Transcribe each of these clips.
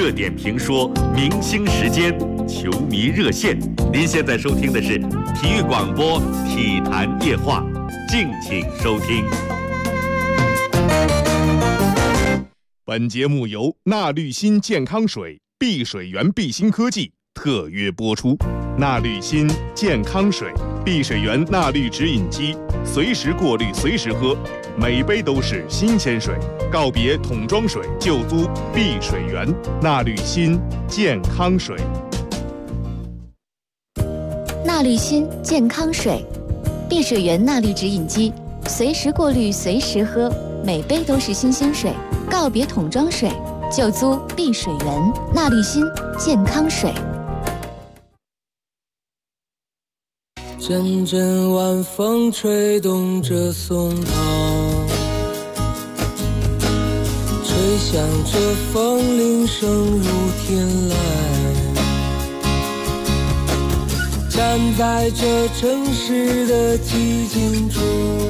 热点评说，明星时间，球迷热线。您现在收听的是体育广播《体坛夜话》，敬请收听。 本节目由纳滤新健康水、碧水源碧新科技特约播出。纳滤新健康水、碧水源纳滤直饮机，随时过滤，随时喝，每杯都是新鲜水。告别桶装水，就租碧水源纳滤新健康水。 纳滤新健康水，碧水源纳滤直饮机，随时过滤，随时喝，每杯都是新鲜水。告别桶装水，就租碧水源纳滤新健康水。 阵阵晚风吹动着松涛，吹响着风铃声如天籁，站在这城市的寂静中，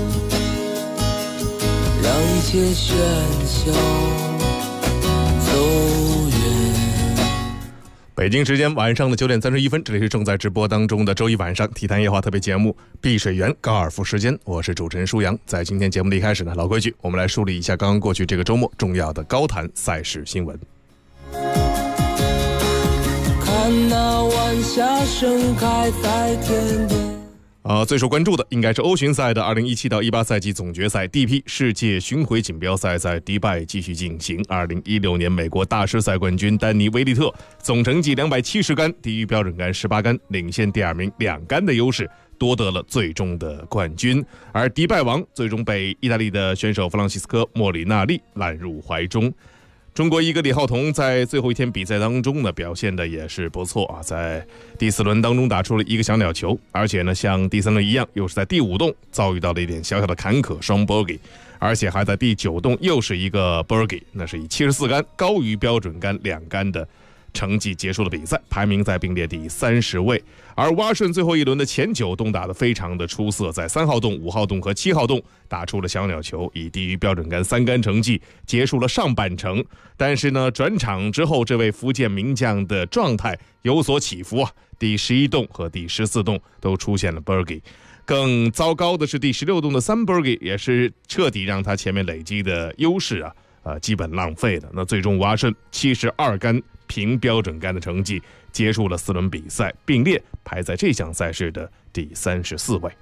让一切喧嚣走远。 北京时间晚上的9点31分，这里是正在直播当中的周一晚上体坛夜话特别节目碧水源高尔夫时间，我是主持人舒阳。在今天节目的一开始呢，老规矩，我们来梳理一下刚刚过去这个周末重要的高坛赛事新闻。 看那晚霞盛开在天边。 最受关注的应该是欧巡赛的2017到18赛季总决赛 DP 世界巡回锦标赛在迪拜继续进行。2016年美国大师赛冠军丹尼威利特总成绩270杆，低于标准杆18杆，领先第二名2杆的优势，夺得了最终的冠军。而迪拜王最终被意大利的选手弗朗西斯科·莫里纳利揽入怀中。中国一哥李浩彤在最后一天比赛当中呢，表现的也是不错啊，在第4轮当中打出了一个小鸟球，而且呢像第3轮一样，又是在第5洞遭遇到了一点小小的坎坷，双 bogey， 而且还在第9洞又是一个 bogey， 那是以74杆高于标准杆2杆的成绩结束了比赛，排名在并列第30位。而蛙顺最后一轮的前9洞打得非常的出色，在3号洞、5号洞和7号洞打出了小鸟球，以低于标准杆3杆成绩结束了上半程。但是呢，转场之后，这位福建名将的状态有所起伏啊，第11洞和第14洞都出现了 birdie。更糟糕的是第16洞的3 birdie 也是彻底让他前面累积的优势基本浪费了。那最终蛙顺72杆凭标准杆的成绩结束了4轮比赛，并列排在这项赛事的第34位。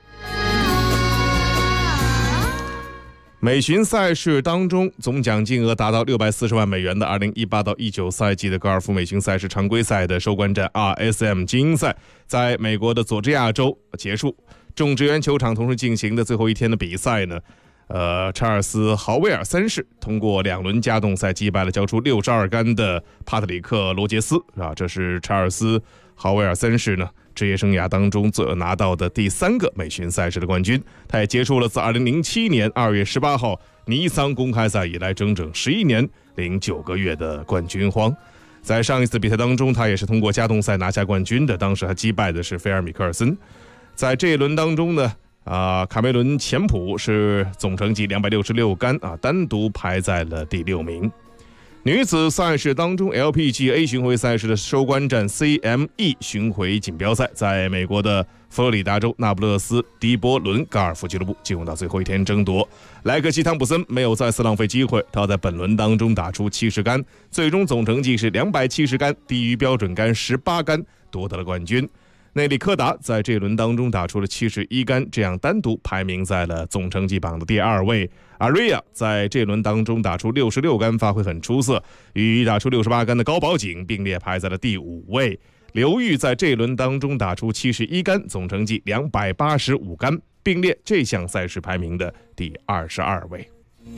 美巡赛事当中，总奖金额达到640万美元的2018到19赛季的高尔夫美巡赛事常规赛的收官战 RSM 精英赛，在美国的佐治亚州结束。种植园球场同时进行的最后一天的比赛呢，查尔斯·豪威尔3世通过2轮加动赛击败了交出62杆的帕特里克·罗杰斯这是查尔斯·豪威尔3世呢职业生涯当中拿到的第3个美巡赛事的冠军。他也结束了自2007年2月18号尼桑公开赛以来整整11年零9个月的冠军荒。在上一次比赛当中，他也是通过加动赛拿下冠军的，当时他击败的是菲尔米克尔森。在这一轮当中呢，卡梅伦钱普是总成绩266杆单独排在了第6名。女子赛事当中 ，LPGA 巡回赛事的收官战 CME 巡回锦标赛，在美国的佛罗里达州那不勒斯迪波伦高尔夫俱乐部进入到最后一天争夺。莱克西·汤普森没有再次浪费机会，他在本轮当中打出70杆，最终总成绩是270杆，低于标准杆18杆，夺得了冠军。内利科达在这一轮当中打出了71杆，这样单独排名在了总成绩榜的第2位。阿瑞亚在这一轮当中打出66杆，发挥很出色，与打出68杆的高保景并列排在了第5位。刘玉在这一轮当中打出71杆，总成绩285杆，并列这项赛事排名的第22位。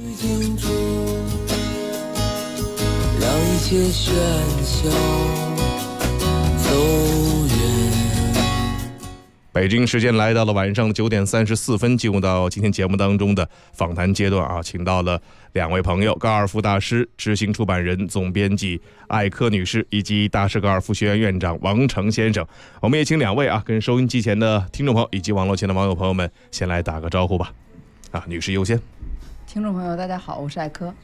让一切喧嚣走远。 北京时间来到了晚上9点34分，进入到今天节目当中的访谈阶段请到了2位朋友，高尔夫大师、执行出版人、总编辑艾科女士，以及大师高尔夫学院院长王成先生。我们也请2位跟收音机前的听众朋友以及网络前的网友朋友们先来打个招呼吧。女士优先。 听众朋友大家好，我是艾科。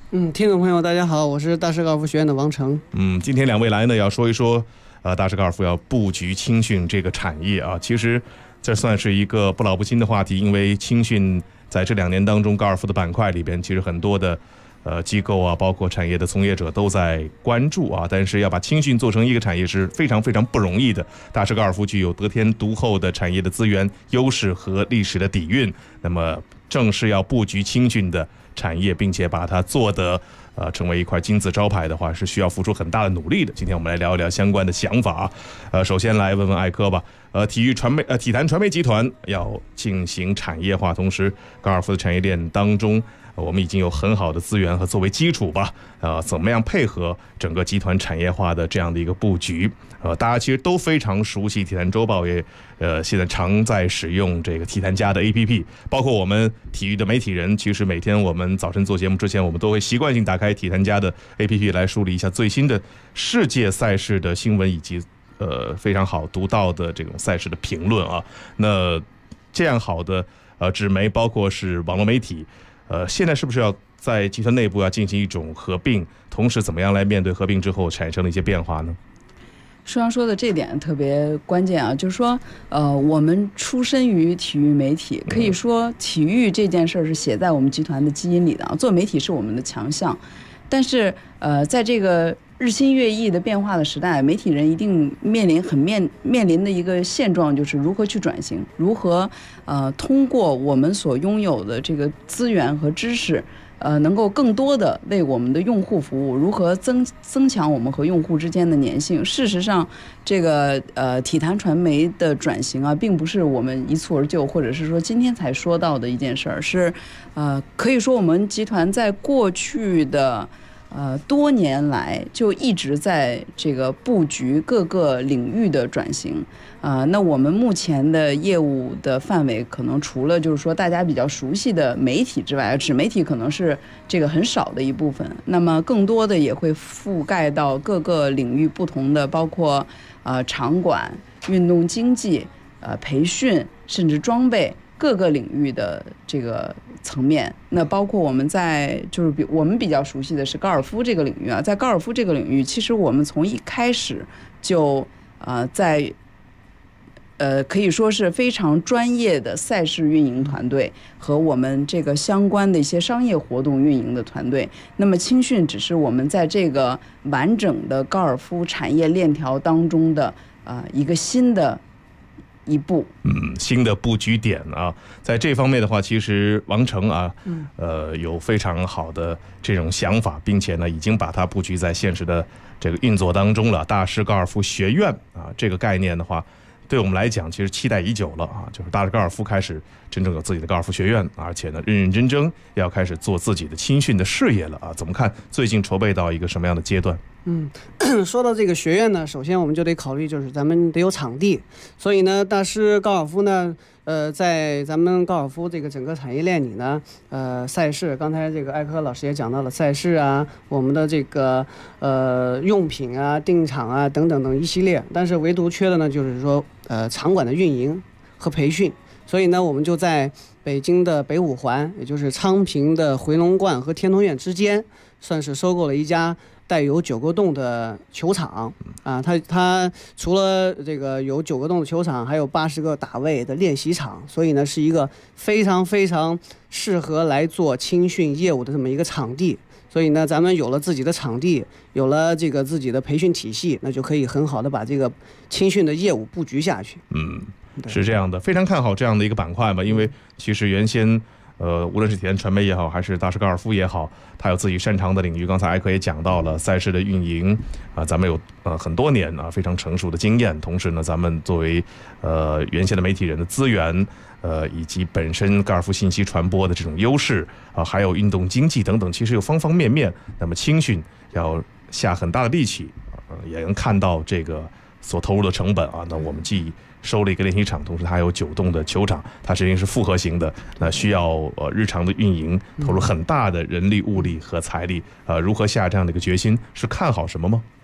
听众朋友大家好，我是大师高尔夫学院的王成。 今天两位来呢要说一说大师高尔夫要布局青训这个产业啊。其实这算是一个不老不新的话题，因为青训在这2年当中高尔夫的板块里边，其实很多的机构啊，包括产业的从业者都在关注啊。但是要把青训做成一个产业是非常非常不容易的。大师高尔夫具有得天独厚的产业的资源优势和历史的底蕴，那么正是要布局青训的产业，并且把它做得成为一块金字招牌的话，是需要付出很大的努力的。今天我们来聊一聊相关的想法。首先来问问艾科吧。体坛传媒集团要进行产业化，同时高尔夫的产业链当中，我们已经有很好的资源和作为基础吧。怎么样配合整个集团产业化的这样的一个布局？大家其实都非常熟悉体坛周报，也现在常在使用这个体坛家的 APP， 包括我们体育的媒体人，其实每天我们早晨做节目之前，我们都会习惯性打开体坛家的 APP 来梳理一下最新的世界赛事的新闻以及非常好独到的这种赛事的评论啊。那这样好的纸媒，包括是网络媒体，现在是不是要在集团内部要进行一种合并？同时怎么样来面对合并之后产生的一些变化呢？ 舒阳说的这点特别关键啊，就是说我们出身于体育媒体，可以说体育这件事儿是写在我们集团的基因里的啊，做媒体是我们的强项。但是在这个日新月异的变化的时代，媒体人一定面临的一个现状，就是如何去转型，如何通过我们所拥有的这个资源和知识，能够更多的为我们的用户服务，如何增强我们和用户之间的粘性。事实上，这个体坛传媒的转型啊，并不是我们一蹴而就，或者是说今天才说到的一件事儿，是可以说我们集团在过去的多年来就一直在这个布局各个领域的转型。那我们目前的业务的范围，可能除了就是说大家比较熟悉的媒体之外，纸媒体可能是这个很少的一部分。那么更多的也会覆盖到各个领域不同的，包括场馆、运动经济、培训，甚至装备各个领域的这个层面。那包括我们在就是我们比较熟悉的是高尔夫这个领域啊，在高尔夫这个领域，其实我们从一开始就在可以说是非常专业的赛事运营团队和我们这个相关的一些商业活动运营的团队。那么青训只是我们在这个完整的高尔夫产业链条当中的一个新的一步， 新的布局点啊。在这方面的话，其实王成啊，有非常好的这种想法，并且呢，已经把它布局在现实的这个运作当中了。大师高尔夫学院啊，这个概念的话，对我们来讲，其实期待已久了啊，就是大师高尔夫开始真正有自己的高尔夫学院，而且呢，认认真真要开始做自己的青训的事业了啊。怎么看？最近筹备到一个什么样的阶段？ 说到这个学院呢，首先我们就得考虑，就是咱们得有场地。所以呢，大师高尔夫呢，在咱们高尔夫这个整个产业链里呢，赛事，刚才这个艾科老师也讲到了赛事啊，我们的这个用品啊、定场啊等等等一系列，但是唯独缺的呢，就是说场馆的运营和培训。所以呢，我们就在北京的北五环，也就是昌平的回龙观和天通苑之间，算是收购了一家带有9个洞的球场啊。它除了这个有9个洞的球场，还有80个打位的练习场，所以呢是一个非常非常适合来做青训业务的这么一个场地。所以呢，咱们有了自己的场地，有了这个自己的培训体系，那就可以很好的把这个青训的业务布局下去。 是这样的，非常看好这样的一个板块嘛，因为其实原先无论是体坛传媒也好，还是大师高尔夫也好，它有自己擅长的领域。刚才艾克也讲到了赛事的运营啊，咱们有很多年啊非常成熟的经验。同时呢，咱们作为原先的媒体人的资源，以及本身高尔夫信息传播的这种优势啊，还有运动经济等等，其实有方方面面。那么青训要下很大的力气，也能看到这个所投入的成本啊。那我们既收了一个练习场，同时它有9洞的球场，它实际上是复合型的，那需要日常的运营投入很大的人力、物力和财力。如何下这样的一个决心？是看好什么吗？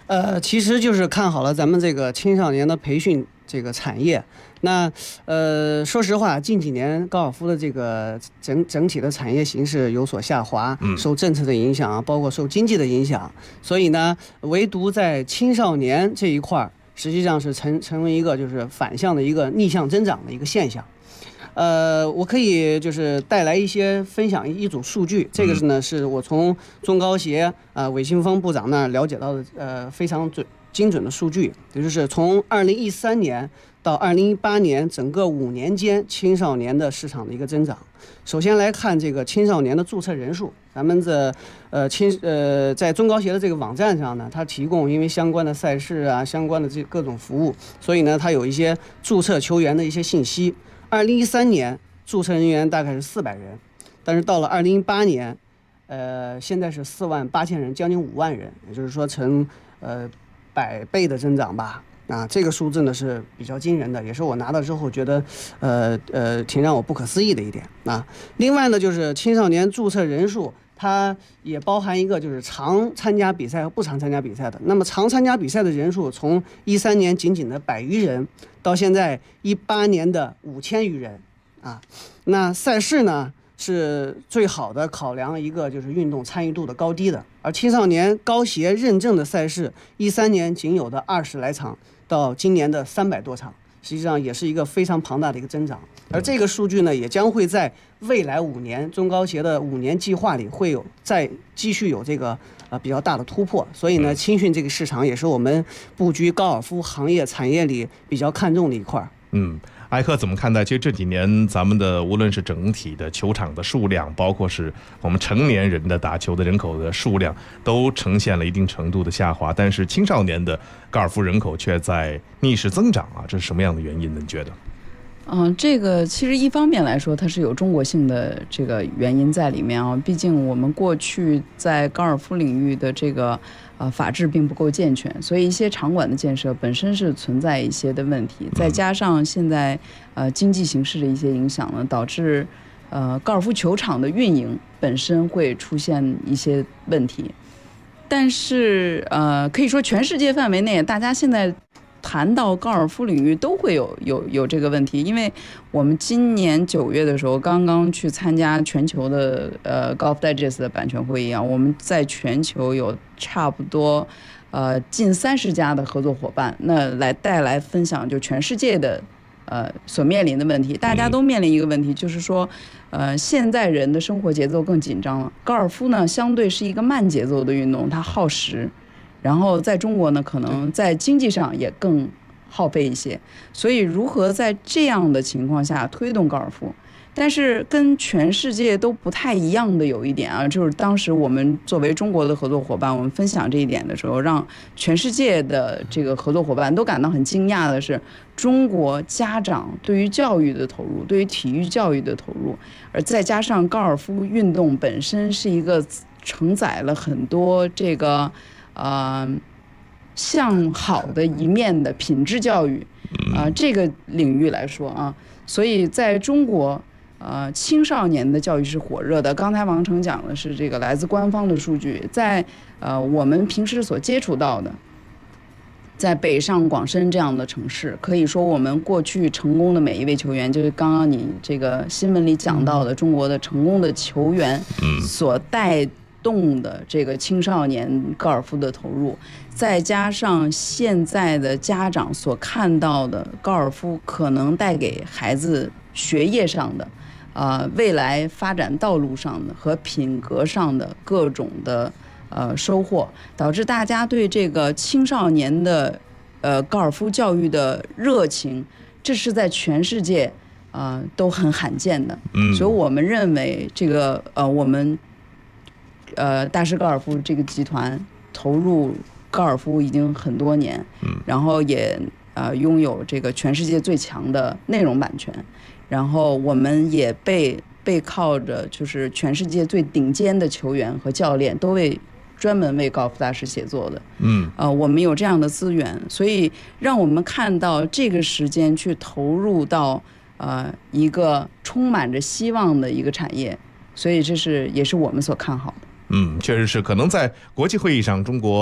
其实就是看好了咱们这个青少年的培训这个产业。那说实话，近几年高尔夫的这个整体的产业形势有所下滑，受政策的影响，包括受经济的影响，所以呢，唯独在青少年这一块，实际上是成为一个就是反向的一个逆向增长的一个现象。我可以就是带来分享一组数据，这个是我从中高协韦清峰部长那儿了解到的非常精准的数据，也就是从2013年到2018年整个5年间青少年的市场的一个增长。首先来看这个青少年的注册人数，咱们在中高协的这个网站上呢，它提供因为相关的赛事啊、相关的这各种服务，所以呢它有一些注册球员的一些信息。2013年注册人员大概是400人，但是到了2018年，现在是48000人，将近5万人，也就是说成100倍的增长吧。这个数字呢是比较惊人的，也是我拿到之后觉得挺让我不可思议的一点啊。另外呢，就是青少年注册人数，它也包含一个就是常参加比赛和不常参加比赛的。那么常参加比赛的人数从13年仅仅的100余人，到现在18年的5000余人啊。那赛事呢是最好的考量一个就是运动参与度的高低的，而青少年高协认证的赛事13年仅有的20来场，到今年的300多场，实际上也是一个非常庞大的一个增长。而这个数据呢，也将会在未来5年中高协的5年计划里会有再继续有这个比较大的突破。所以呢，青训这个市场也是我们布局高尔夫行业产业里比较看重的一块。 艾克怎么看待？其实这几年咱们的无论是整体的球场的数量，包括是我们成年人的打球的人口的数量，都呈现了一定程度的下滑，但是青少年的高尔夫人口却在逆势增长啊，这是什么样的原因呢？你觉得？ 这个其实一方面来说，它是有中国性的这个原因在里面啊。毕竟我们过去在高尔夫领域的这个法制并不够健全，所以一些场馆的建设本身是存在一些的问题。再加上现在经济形势的一些影响呢，导致高尔夫球场的运营本身会出现一些问题。但是可以说全世界范围内，大家现在谈到高尔夫领域都会有这个问题，因为我们今年9月的时候刚刚去参加全球的Golf Digest 的版权会议啊，我们在全球有差不多近30家的合作伙伴，那带来分享就全世界的所面临的问题。大家都面临一个问题，就是说现在人的生活节奏更紧张了，高尔夫呢相对是一个慢节奏的运动，它耗时。然后在中国呢，可能在经济上也更耗费一些，所以如何在这样的情况下推动高尔夫？但是跟全世界都不太一样的有一点啊，就是当时我们作为中国的合作伙伴，我们分享这一点的时候，让全世界的这个合作伙伴都感到很惊讶的是，中国家长对于教育的投入，对于体育教育的投入，而再加上高尔夫运动本身是一个承载了很多这个向好的一面的品质教育这个领域来说啊，所以在中国青少年的教育是火热的。刚才王成讲的是这个来自官方的数据，在我们平时所接触到的，在北上广深这样的城市，可以说我们过去成功的每一位球员，就是刚刚你这个新闻里讲到的中国的成功的球员所带动的这个青少年高尔夫的投入，再加上现在的家长所看到的高尔夫可能带给孩子学业上的未来发展道路上的和品格上的各种的收获，导致大家对这个青少年的高尔夫教育的热情，这是在全世界都很罕见的。所以我们认为这个我们大师高尔夫这个集团投入高尔夫已经很多年，然后也拥有这个全世界最强的内容版权，然后我们也背靠着就是全世界最顶尖的球员和教练都专门为高尔夫大师写作的。我们有这样的资源，所以让我们看到这个时间去投入到一个充满着希望的一个产业，所以这也是我们所看好的。 确实是，可能在国际会议上，中国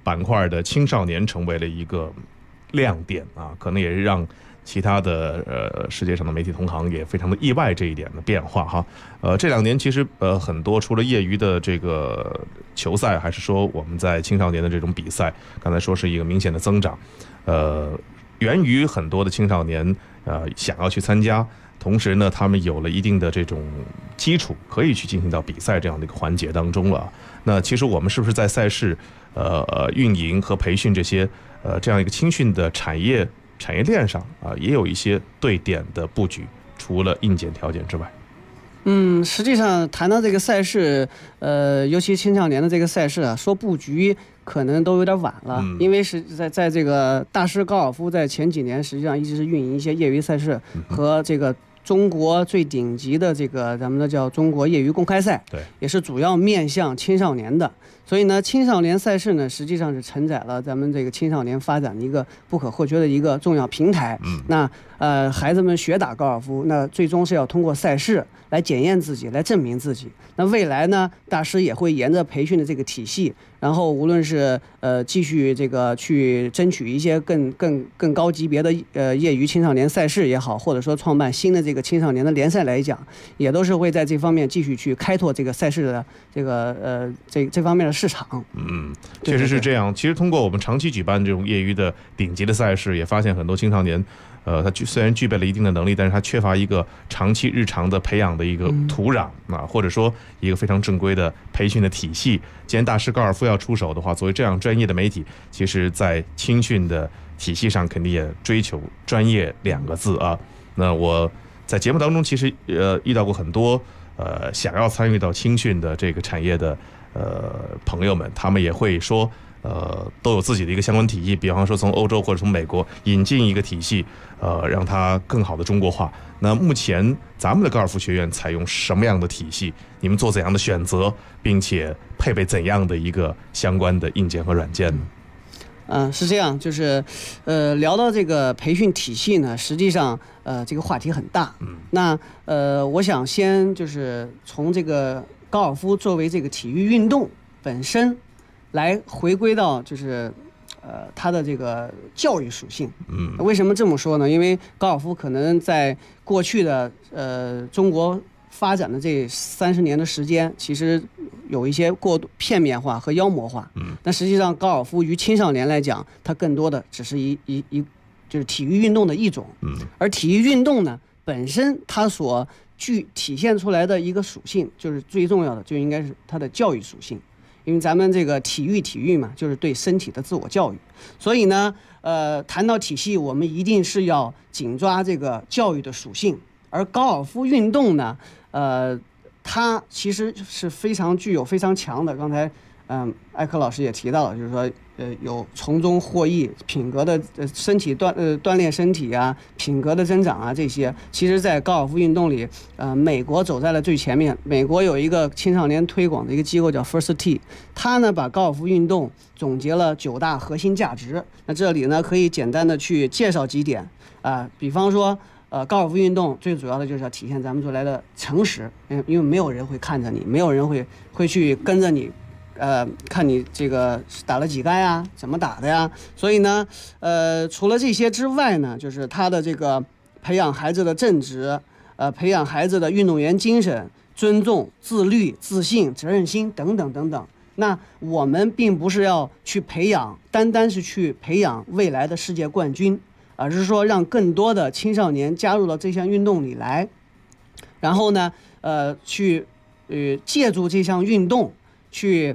板块的青少年成为了一个亮点啊，可能也是让其他的世界上的媒体同行也非常的意外这一点的变化哈。这2年其实很多除了业余的这个球赛，还是说我们在青少年的这种比赛，刚才说是一个明显的增长，源于很多的青少年想要去参加，同时呢他们有了一定的这种基础，可以去进行到比赛这样的一个环节当中了。那其实我们是不是在赛事运营和培训这些这样一个青训的产业链上也有一些对点的布局，除了硬件条件之外？ 实际上谈到这个赛事，尤其青少年的这个赛事啊，说布局可能都有点晚了，因为是在这个大师高尔夫在前几年实际上一直是运营一些业余赛事和这个中国最顶级的这个咱们的叫中国业余公开赛， 对，也是主要面向青少年的。所以呢，青少年赛事呢，实际上是承载了咱们这个青少年发展的一个不可或缺的一个重要平台。那孩子们学打高尔夫，那最终是要通过赛事来检验自己，来证明自己。那未来呢，大师也会沿着培训的这个体系，然后无论是继续这个去争取一些更高级别的业余青少年赛事也好，或者说创办新的这个青少年的联赛来讲，也都是会在这方面继续去开拓这个赛事的这个这方面的市场。 确实是这样。其实通过我们长期举办这种业余的顶级的赛事，也发现很多青少年他虽然具备了一定的能力，但是他缺乏一个长期日常的培养的一个土壤或者说一个非常正规的培训的体系。既然大师高尔夫要出手的话，作为这样专业的媒体，其实在青训的体系上肯定也追求专业2个字啊。那我在节目当中其实遇到过很多想要参与到青训的这个产业的朋友们，他们也会说都有自己的一个相关体系，比方说从欧洲或者从美国引进一个体系，让它更好的中国化。那目前咱们的高尔夫学院采用什么样的体系？你们做怎样的选择，并且配备怎样的一个相关的硬件和软件呢？ 是这样，就是聊到这个培训体系呢，实际上这个话题很大。那我想先就是从这个高尔夫作为这个体育运动本身来回归到就是它的这个教育属性。为什么这么说呢？因为高尔夫可能在过去的中国发展的这30年的时间，其实有一些过度片面化和妖魔化。但实际上高尔夫于青少年来讲，它更多的只是就是体育运动的一种。而体育运动呢本身它所体现出来的一个属性，就是最重要的就应该是它的教育属性。因为咱们这个体育嘛，就是对身体的自我教育。所以呢谈到体系，我们一定是要紧抓这个教育的属性。而高尔夫运动呢它其实是具有非常强的，刚才艾克老师也提到了，就是说有从中获益品格的身体锻炼身体啊，品格的增长啊，这些其实在高尔夫运动里美国走在了最前面。美国有一个青少年推广的一个机构叫 First Tee， 它呢把高尔夫运动总结了9大核心价值。那这里呢可以简单的去介绍几点比方说高尔夫运动最主要的就是要体现咱们说来的诚实，因为没有人会看着你，没有人会去跟着你看你这个打了几杆呀，怎么打的呀。所以呢除了这些之外呢，就是他的这个培养孩子的正直，培养孩子的运动员精神、尊重、自律、自信、责任心等等等等。那我们并不是要去单单是去培养未来的世界冠军，而是说让更多的青少年加入到这项运动里来，然后呢去借助这项运动去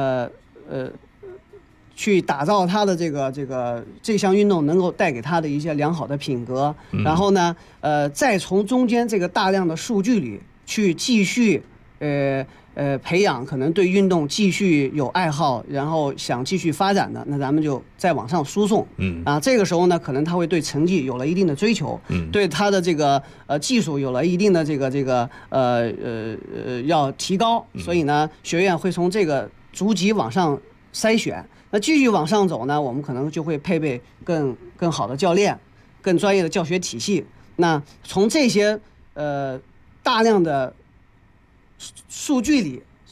打造他的这项运动能够带给他的一些良好的品格。然后呢再从中间这个大量的数据里去继续培养可能对运动继续有爱好，然后想继续发展的，那咱们就再往上输送。这个时候呢可能他会对成绩有了一定的追求，对他的这个技术有了一定的要提高。所以呢学院会从这个逐级往上筛选。那继续往上走呢，我们可能就会配备更好的教练，更专业的教学体系。那从这些大量的数据里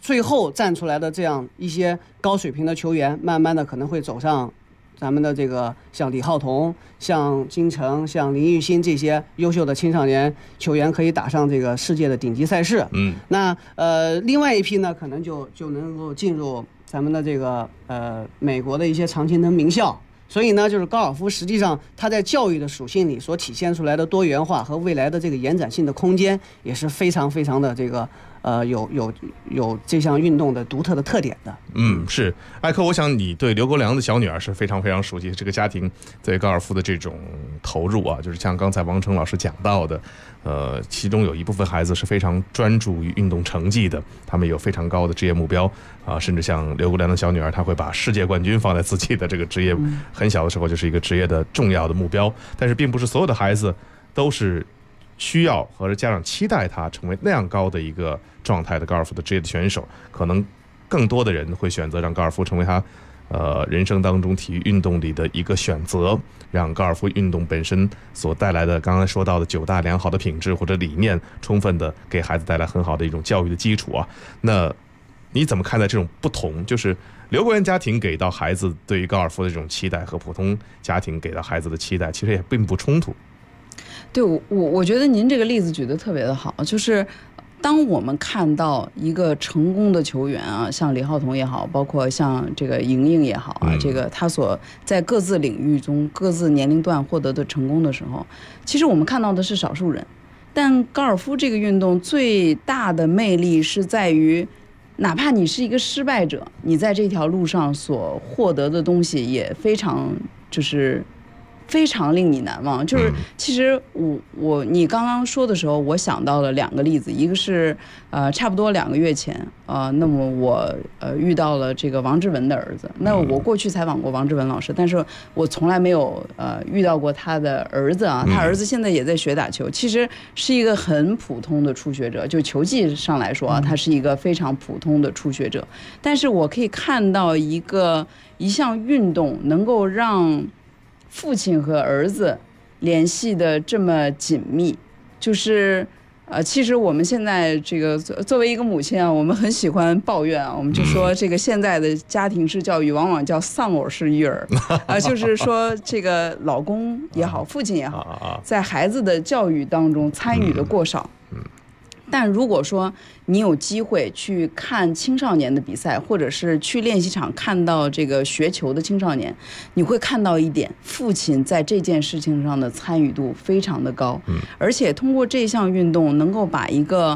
最后站出来的这样一些高水平的球员，慢慢的可能会走上咱们的这个像李浩彤、像金城、像林育欣这些优秀的青少年球员，可以打上这个世界的顶级赛事。那另外一批呢，可能就能够进入咱们的这个美国的一些常青藤名校。所以呢，就是高尔夫实际上它在教育的属性里所体现出来的多元化和未来的这个延展性的空间，也是非常非常的这个有这项运动的独特的特点的。 是艾克，我想你对刘国梁的小女儿是非常非常熟悉，这个家庭对高尔夫的这种投入啊，就是像刚才王成老师讲到的，其中有一部分孩子是非常专注于运动成绩的，他们有非常高的职业目标啊，甚至像刘国梁的小女儿，她会把世界冠军放在自己的这个职业，很小的时候就是一个职业的重要的目标。但是并不是所有的孩子都是需要或者家长期待他成为那样高的一个状态的高尔夫的职业的选手，可能更多的人会选择让高尔夫成为他人生当中体育运动里的一个选择，让高尔夫运动本身所带来的刚才说到的9大良好的品质或者理念，充分的给孩子带来很好的一种教育的基础啊。那你怎么看待这种不同？就是刘国梁家庭给到孩子对于高尔夫的这种期待和普通家庭给到孩子的期待，其实也并不冲突。 对，我觉得您这个例子举得特别的好，就是当我们看到一个成功的球员啊，像李浩彤也好，包括像这个莹莹也好啊，这个他所在各自领域中各自年龄段获得的成功的时候，其实我们看到的是少数人。但高尔夫这个运动最大的魅力是在于，哪怕你是一个失败者，你在这条路上所获得的东西也非常非常令你难忘。就是其实你刚刚说的时候，我想到了2个例子，一个是差不多2个月前那么我遇到了这个王志文的儿子。那我过去采访过王志文老师，但是我从来没有遇到过他的儿子啊。他儿子现在也在学打球，其实是一个很普通的初学者，就球技上来说啊，他是一个非常普通的初学者。但是我可以看到一项运动能够让父亲和儿子联系的这么紧密，就是其实我们现在这个作为一个母亲啊，我们很喜欢抱怨啊，我们就说这个现在的家庭式教育往往叫丧偶式育儿就是说这个老公也好，父亲也好，在孩子的教育当中参与的过少。但如果说你有机会去看青少年的比赛，或者是去练习场看到这个学球的青少年，你会看到一点，父亲在这件事情上的参与度非常的高，而且通过这项运动能够把一个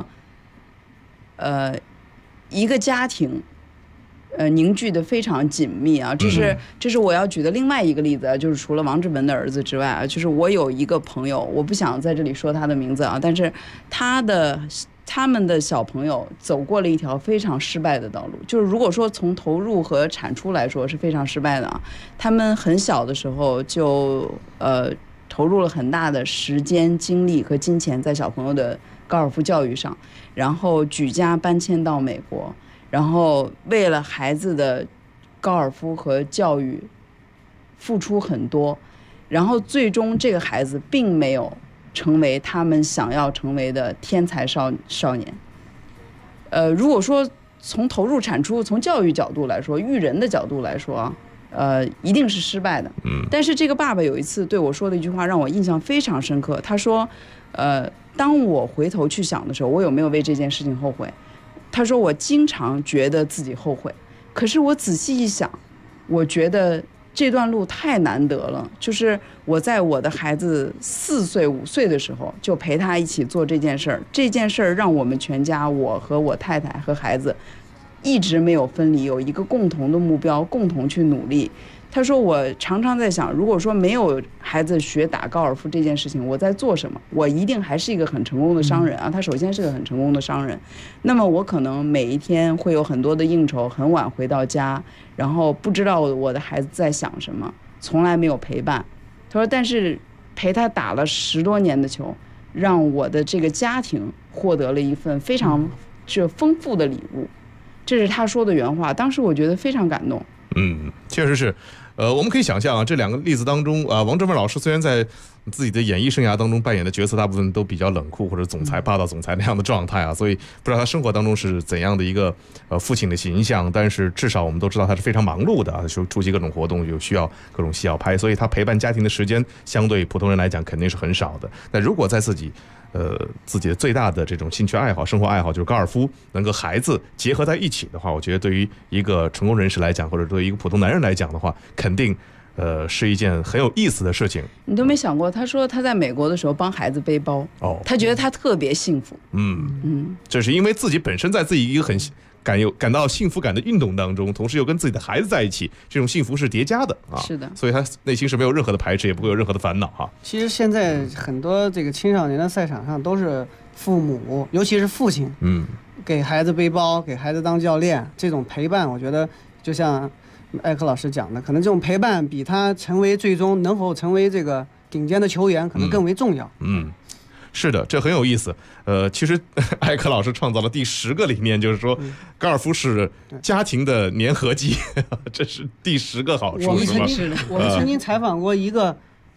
家庭凝聚的非常紧密啊，这是我要举的另外一个例子啊，就是除了王志文的儿子之外啊，就是我有一个朋友，我不想在这里说他的名字啊，但是他们的小朋友走过了一条非常失败的道路，就是如果说从投入和产出来说是非常失败的啊。他们很小的时候就投入了很大的时间、精力和金钱在小朋友的高尔夫教育上，然后举家搬迁到美国。然后为了孩子的高尔夫和教育付出很多，然后最终这个孩子并没有成为他们想要成为的天才少年。如果说从投入产出、从教育角度来说、育人的角度来说一定是失败的。但是这个爸爸有一次对我说的一句话让我印象非常深刻，他说当我回头去想的时候，我有没有为这件事情后悔？他说我经常觉得自己后悔，可是我仔细一想，我觉得这段路太难得了。就是我在我的孩子4岁5岁的时候就陪他一起做这件事儿，这件事儿让我们全家，我和我太太和孩子一直没有分离，有一个共同的目标，共同去努力。他说我常常在想，如果说没有孩子学打高尔夫这件事情，我在做什么？我一定还是一个很成功的商人啊。他首先是个很成功的商人，那么我可能每一天会有很多的应酬，很晚回到家，然后不知道我的孩子在想什么，从来没有陪伴。他说但是陪他打了10多年的球，让我的这个家庭获得了一份非常丰富的礼物。这是他说的原话，当时我觉得非常感动。 确实是。我们可以想象啊，这两个例子当中啊，王振奋老师虽然在自己的演艺生涯当中扮演的角色大部分都比较冷酷或者总裁霸道总裁那样的状态啊，所以不知道他生活当中是怎样的一个父亲的形象，但是至少我们都知道他是非常忙碌的啊，出席各种活动，有需要各种戏要拍，所以他陪伴家庭的时间相对普通人来讲肯定是很少的。但如果在自己的最大的这种兴趣爱好、生活爱好就是高尔夫，能够孩子结合在一起的话，我觉得对于一个成功人士来讲，或者对于一个普通男人来讲的话，肯定是一件很有意思的事情。 你都没想过，他说他在美国的时候帮孩子背包，他觉得他特别幸福。 这是因为自己本身在自己一个很感到幸福感的运动当中，同时又跟自己的孩子在一起，这种幸福是叠加的啊。 是的， 所以他内心是没有任何的排斥，也不会有任何的烦恼哈。 其实现在很多这个青少年的赛场上都是父母，尤其是父亲，给孩子背包，给孩子当教练，这种陪伴，我觉得就像艾克老师讲的，可能这种陪伴比他最终能否成为这个顶尖的球员可能更为重要。 是的，这很有意思。其实艾克老师创造了第10个理念，就是说高尔夫是家庭的粘合剂，这是第10个好处。 我们曾经采访过一个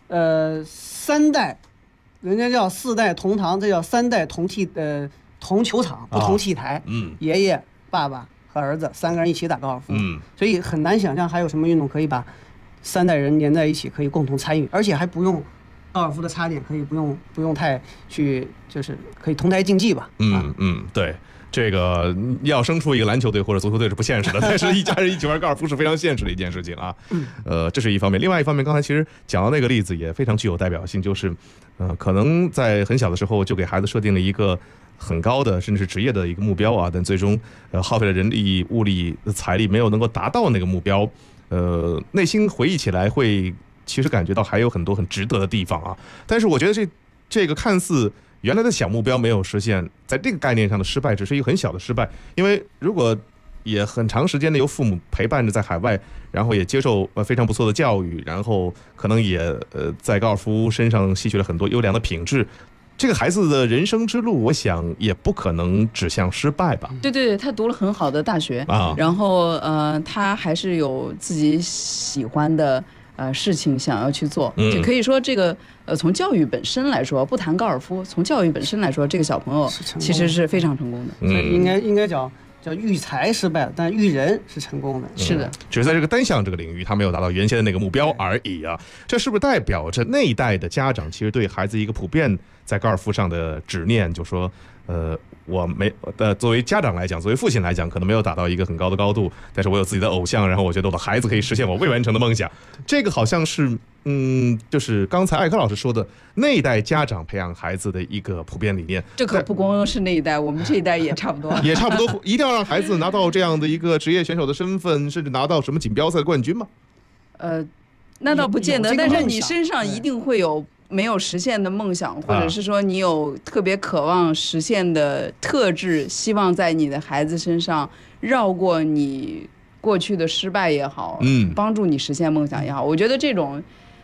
3代，人家叫4代同堂，这叫3代同球场不同器台。爷爷、爸爸和儿子3个人一起打高尔夫。所以很难想象还有什么运动可以把3代人粘在一起，可以共同参与，而且还不用。高尔夫的插点可以不用太去，就是可以同台竞技吧。 对，这个要生出一个篮球队或者足球队是不现实的，但是一家人一起玩高尔夫是非常现实的一件事情啊。这是一方面。另外一方面，刚才其实讲到那个例子也非常具有代表性，就是可能在很小的时候就给孩子设定了一个很高的甚至是职业的一个目标啊，但最终耗费了人力、物力、财力，没有能够达到那个目标。内心回忆起来会。其实感觉到还有很多很值得的地方啊，但是我觉得这个看似原来的小目标没有实现，在这个概念上的失败只是一个很小的失败，因为如果也很长时间的由父母陪伴着在海外，然后也接受非常不错的教育，然后可能也在高尔夫身上吸取了很多优良的品质。这个孩子的人生之路，我想也不可能指向失败吧。 对，他读了很好的大学啊，然后他还是有自己喜欢的事情想要去做，就可以说这个从教育本身来说，不谈高尔夫，从教育本身来说，这个小朋友其实是非常成功的。 所以应该叫育才失败了，但育人是成功的。 是的， 只是在这个单项这个领域，他没有达到原先的那个目标而已啊。这是不是代表着那一代的家长其实对孩子一个普遍在高尔夫上的执念，就说我没作为家长来讲，作为父亲来讲，可能没有达到一个很高的高度，但是我有自己的偶像，然后我觉得我的孩子可以实现我未完成的梦想。这个好像是就是刚才艾克老师说的那一代家长培养孩子的一个普遍理念。 这可不光是那一代，我们这一代也差不多， 也差不多，一定要让孩子拿到这样的一个职业选手的身份，甚至拿到什么锦标赛冠军吗？ 那倒不见得，但是你身上一定会有没有实现的梦想，或者是说你有特别渴望实现的特质，希望在你的孩子身上绕过你过去的失败也好，帮助你实现梦想也好，我觉得这种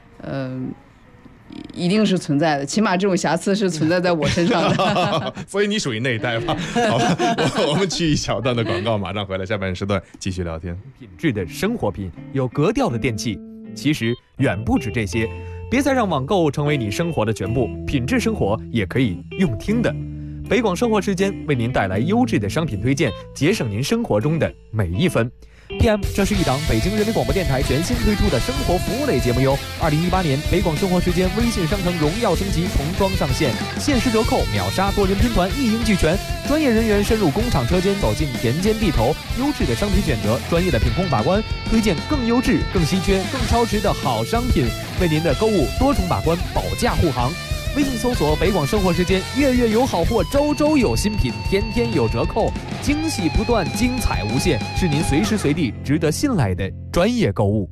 一定是存在的，起码这种瑕疵是存在在我身上的。 所以你属于那一代吧？好吧，我们去一小段的广告，马上回来，下半时段继续聊天。 品质的生活品，有格调的电器，其实远不止这些。别再让网购成为你生活的全部，品质生活也可以用听的。北广生活时间为您带来优质的商品推荐，节省您生活中的每一分。PM， 这是一档北京人民广播电台全新推出的生活服务类节目哟。2018年北广生活时间微信商城荣耀升级，童装上线，限时折扣，秒杀，多人拼团，一应俱全。专业人员深入工厂车间，走进田间地头，优质的商品选择，专业的品控把关，推荐更优质、更稀缺、更超值的好商品，为您的购物多重把关，保驾护航。微信搜索北广生活时间，月月有好货，周周有新品，天天有折扣，惊喜不断，精彩无限，是您随时随地值得信赖的专业购物。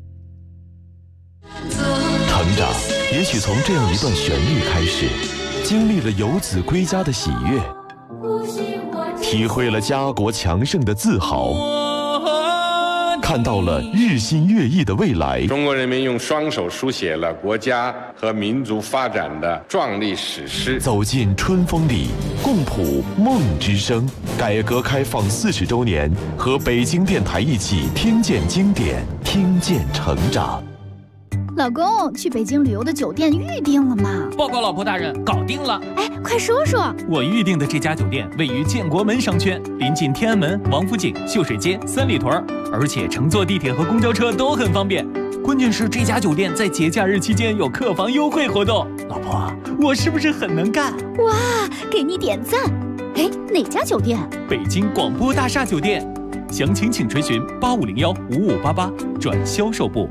成长也许从这样一段旋律开始，经历了游子归家的喜悦，体会了家国强盛的自豪，看到了日新月异的未来。 中国人民用双手书写了国家和民族发展的壮丽史诗。 走进春风里，共谱梦之声。改革开放40周年，和北京电台一起听见经典， 听见成长。 老公，去北京旅游的酒店预定了吗？ 报告老婆大人，搞定了。 哎，快说说。 我预定的这家酒店位于建国门商圈，临近天安门、王府井、秀水街、三里屯，而且乘坐地铁和公交车都很方便。关键是这家酒店在节假日期间有客房优惠活动。老婆，我是不是很能干？ 哇，给你点赞。哎，哪家酒店？ 北京广播大厦酒店。详情请垂询8501-5588转销售部。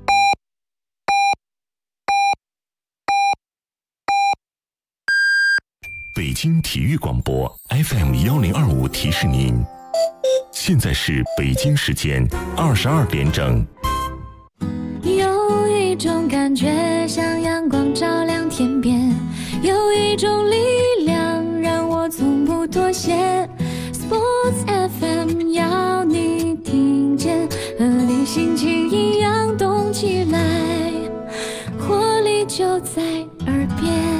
北京体育广播 FM1025提示您，现在是北京时间22点整。 有一种感觉像阳光照亮天边，有一种力量让我从不妥协。Sports FM 要你听见，和你心情一样动起来，活力就在耳边。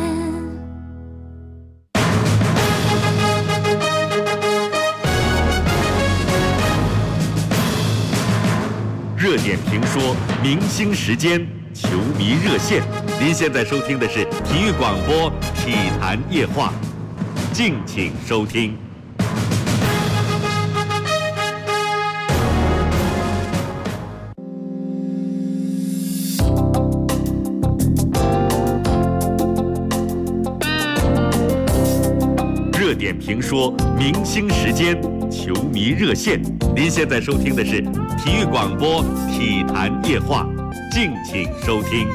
热点评说，明星时间，球迷热线。您现在收听的是体育广播体坛夜话，敬请收听。热点评说，明星时间，球迷热线。您现在收听的是体育广播体坛夜话，敬请收听。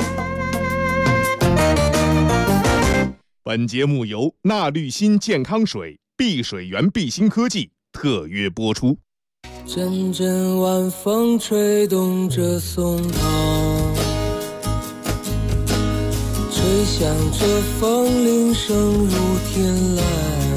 本节目由纳绿新健康水、碧水源碧新科技特约播出。 阵阵晚风吹动着松涛，吹响着风铃声如天籁。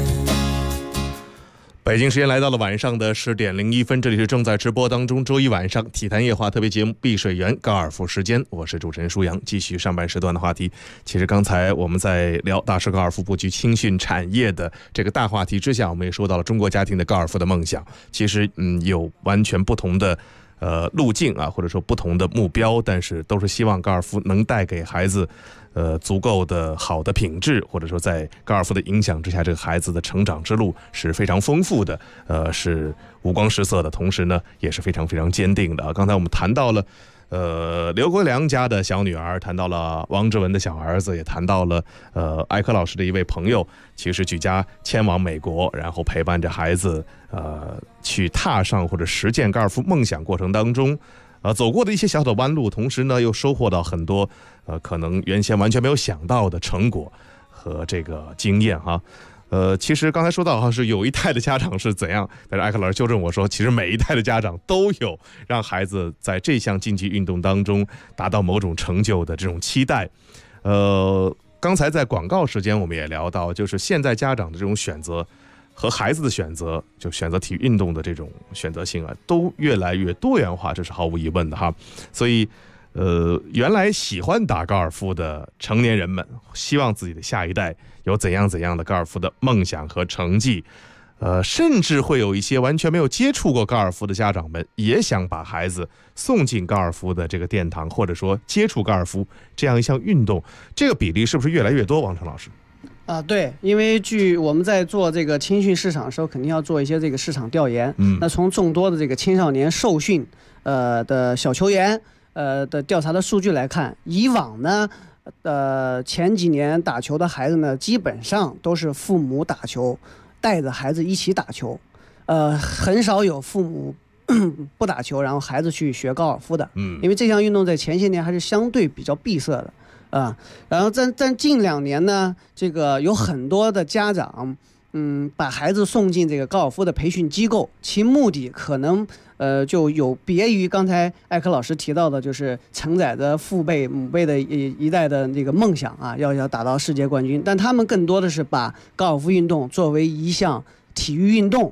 北京时间来到了晚上的10点01分，这里是正在直播当中周一晚上体坛夜话特别节目碧水源高尔夫时间，我是主持人舒阳。继续上半时段的话题，其实刚才我们在聊大师高尔夫布局青训产业的这个大话题之下，我们也说到了中国家庭的高尔夫的梦想，其实有完全不同的路径啊，或者说不同的目标，但是都是希望高尔夫能带给孩子足够的好的品质，或者说在高尔夫的影响之下，这个孩子的成长之路是非常丰富的，是五光十色的，同时呢也是非常非常坚定的。刚才我们谈到了刘国梁家的小女儿，谈到了王志文的小儿子，也谈到了艾科老师的一位朋友，其实举家迁往美国，然后陪伴着孩子去踏上或者实践高尔夫梦想过程当中走过的一些小小的弯路，同时呢又收获到很多可能原先完全没有想到的成果和这个经验哈。其实刚才说到好像是有一代的家长是怎样，但是艾克老师纠正我说，其实每一代的家长都有让孩子在这项竞技运动当中达到某种成就的这种期待。刚才在广告时间我们也聊到，就是现在家长的这种选择和孩子的选择，就选择体育运动的这种选择性啊，都越来越多元化，这是毫无疑问的哈。所以原来喜欢打高尔夫的成年人们，希望自己的下一代有怎样的高尔夫的梦想和成绩，甚至会有一些完全没有接触过高尔夫的家长们，也想把孩子送进高尔夫的这个殿堂，或者说接触高尔夫这样一项运动，这个比例是不是越来越多？王成老师。 对，因为据我们在做这个青训市场的时候，肯定要做一些这个市场调研。那从众多的这个青少年受训的小球员的调查的数据来看，以往呢前几年打球的孩子呢，基本上都是父母打球，带着孩子一起打球，很少有父母不打球，然后孩子去学高尔夫的。因为这项运动在前些年还是相对比较闭塞的。然后在近2年呢，这个有很多的家长，把孩子送进这个高尔夫的培训机构，其目的可能就有别于刚才艾克老师提到的，就是承载着父辈母辈的一代的这个梦想啊，要打到世界冠军，但他们更多的是把高尔夫运动作为一项体育运动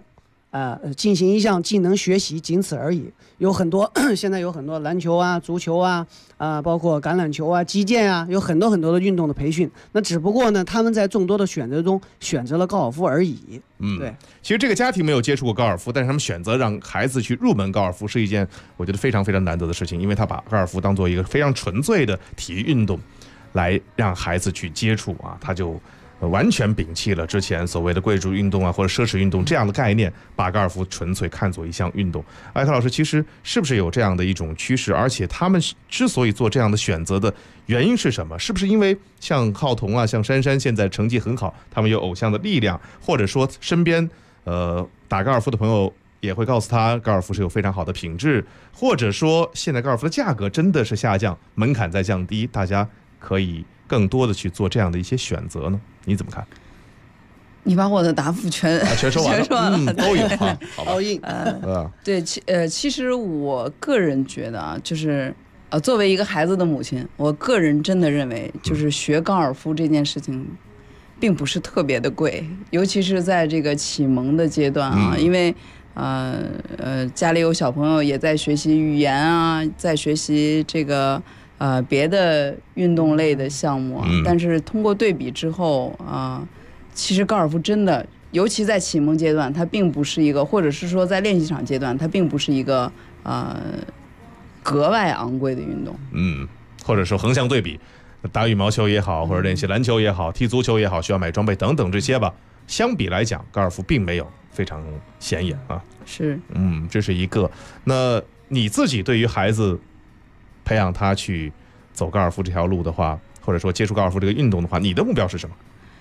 进行一项技能学习，仅此而已。有很多现在有很多篮球啊、足球啊、包括橄榄球啊、击剑啊，有很多很多的运动的培训。那只不过呢，他们在众多的选择中选择了高尔夫而已。对。 其实这个家庭没有接触过高尔夫，但是他们选择让孩子去入门高尔夫是一件我觉得非常非常难得的事情，因为他把高尔夫当做一个非常纯粹的体育运动来让孩子去接触啊，他就完全摒弃了之前所谓的贵族运动啊或者奢侈运动这样的概念，把高尔夫纯粹看作一项运动。艾特老师，其实是不是有这样的一种趋势？而且他们之所以做这样的选择的原因是什么？是不是因为像浩彤啊、像珊珊现在成绩很好，他们有偶像的力量，或者说身边打高尔夫的朋友也会告诉他高尔夫是有非常好的品质，或者说现在高尔夫的价格真的是下降，门槛在降低，大家可以更多的去做这样的一些选择呢？你怎么看？ 你把我的答复全说完了，都有啊，好吧。 对，其实我个人觉得啊，就是作为一个孩子的母亲，我个人真的认为，就是学高尔夫这件事情，并不是特别的贵，尤其是在这个启蒙的阶段啊，因为家里有小朋友也在学习语言啊，在学习这个别的运动类的项目啊，但是通过对比之后其实高尔夫真的，尤其在启蒙阶段，它并不是一个，或者是说在练习场阶段，它并不是一个格外昂贵的运动。 或者说横向对比，打羽毛球也好，或者练习篮球也好，踢足球也好，需要买装备等等这些吧。相比来讲，高尔夫并没有非常显眼啊。 是， 这是一个。那你自己对于孩子培养他去走高尔夫这条路的话，或者说接触高尔夫这个运动的话，你的目标是什么？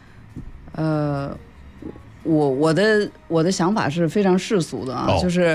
我的想法是非常世俗的啊，就是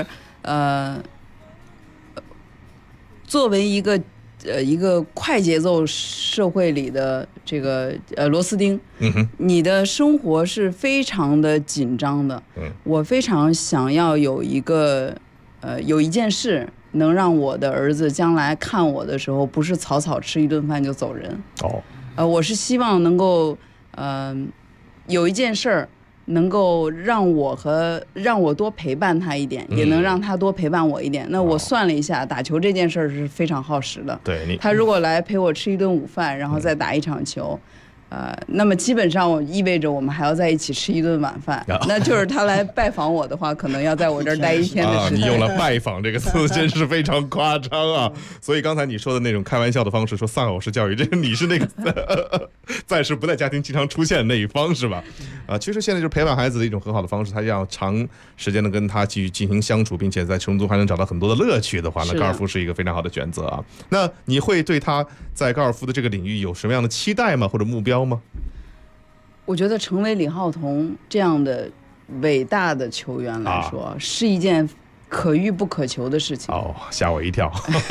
作为一个快节奏社会里的这个螺丝钉，你的生活是非常的紧张的。我非常想要有一件事能让我的儿子将来看我的时候，不是草草吃一顿饭就走人。我是希望能够有一件事儿能够让我多陪伴他一点，也能让他多陪伴我一点。那我算了一下，打球这件事儿是非常耗时的。 对， 他如果来陪我吃一顿午饭，然后再打一场球，那么基本上意味着我们还要在一起吃一顿晚饭。那就是他来拜访我的话，可能要在我这儿待一天的时间。 你用了拜访这个词，真是非常夸张啊！所以刚才你说的那种开玩笑的方式，说丧偶式教育，这个你是那个暂时不在家庭经常出现的那一方是吧？其实现在就是陪伴孩子的一种很好的方式，他要长时间的跟他去进行相处，并且在从中还能找到很多的乐趣的话，那高尔夫是一个非常好的选择啊。那你会对他在高尔夫的这个领域有什么样的期待吗？或者目标吗？ 我觉得成为李浩彤这样的伟大的球员来说，是一件可遇不可求的事情。 吓我一跳。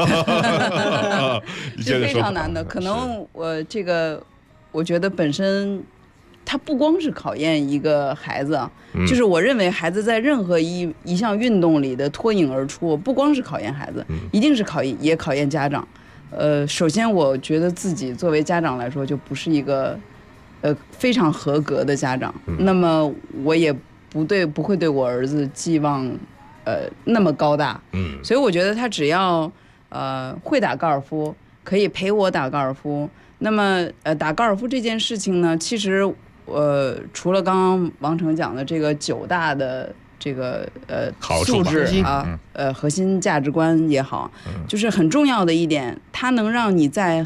是非常难的。可能我觉得本身它不光是考验一个孩子，就是我认为孩子在任何一项运动里的脱颖而出，不光是考验孩子，一定是也考验家长。首先我觉得自己作为家长来说，就不是一个非常合格的家长，那么我也不会对我儿子寄望那么高大，所以我觉得他只要会打高尔夫，可以陪我打高尔夫。那么打高尔夫这件事情呢，其实除了刚刚王成讲的这个9大的这个素质啊，核心价值观也好，就是很重要的一点，它能让你在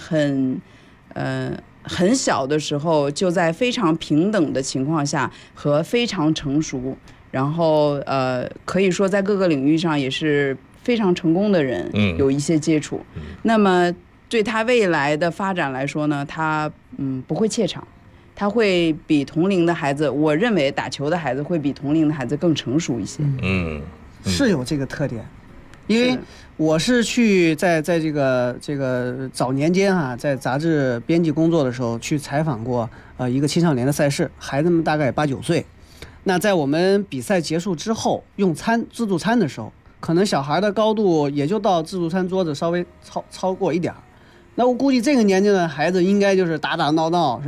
很小的时候，就在非常平等的情况下和非常成熟，然后可以说在各个领域上也是非常成功的人有一些接触。那么对他未来的发展来说呢，他不会怯场，他会比同龄的孩子，我认为打球的孩子会比同龄的孩子更成熟一些。 是有这个特点。因为我是在这个早年间在杂志编辑工作的时候去采访过一个青少年的赛事，孩子们大概8、9岁。那在我们比赛结束之后用自助餐的时候，可能小孩的高度也就到自助餐桌子稍微超过一点。那我估计这个年纪的孩子应该就是打打闹闹是吧？